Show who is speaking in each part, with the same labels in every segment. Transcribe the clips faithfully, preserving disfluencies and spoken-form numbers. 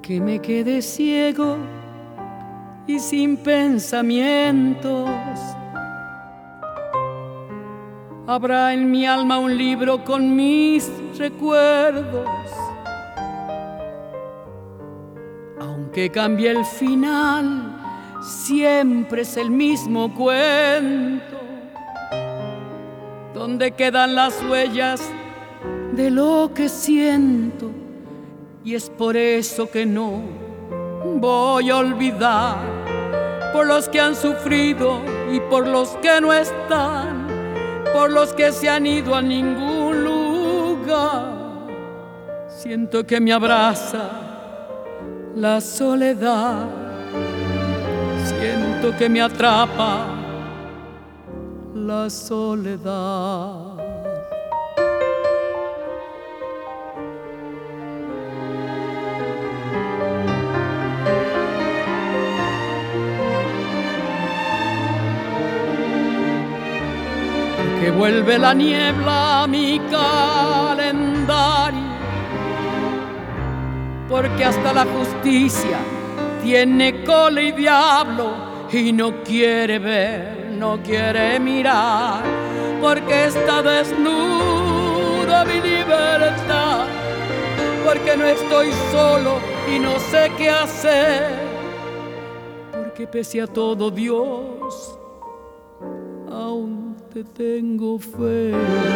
Speaker 1: que me quede ciego y sin pensamientos. Habrá en mi alma un libro con mis recuerdos, aunque cambie el final, siempre es el mismo cuento, donde quedan las huellas de lo que siento. Y es por eso que no voy a olvidar, por los que han sufrido y por los que no están, por los que se han ido a ningún lugar. Siento que me abraza la soledad, siento que me atrapa la soledad. Que vuelve la niebla a mi calendario, porque hasta la justicia tiene cola y diablo, y no quiere ver, no quiere mirar, porque está desnuda mi libertad, porque no estoy solo y no sé qué hacer, porque pese a todo, Dios, aún te tengo fe.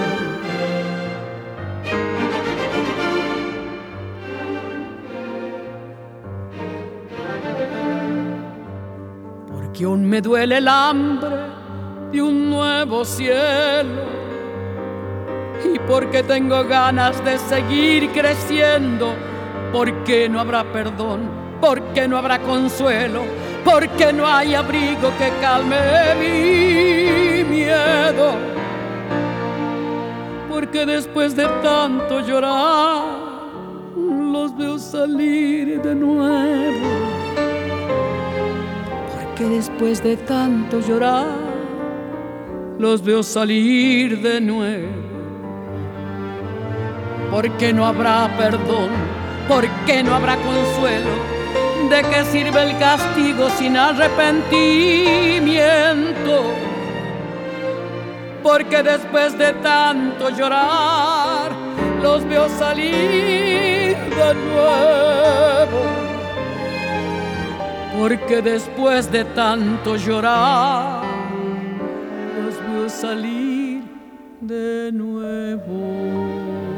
Speaker 1: Porque aún me duele el hambre de un nuevo cielo, y porque tengo ganas de seguir creciendo, porque no habrá perdón, porque no habrá consuelo, porque no hay abrigo que calme mi miedo, porque después de tanto llorar los veo salir de nuevo, porque después de tanto llorar los veo salir de nuevo, porque no habrá perdón, porque no habrá consuelo. ¿De qué sirve el castigo sin arrepentimiento? Porque después de tanto llorar los veo salir de nuevo, porque después de tanto llorar los veo salir de nuevo.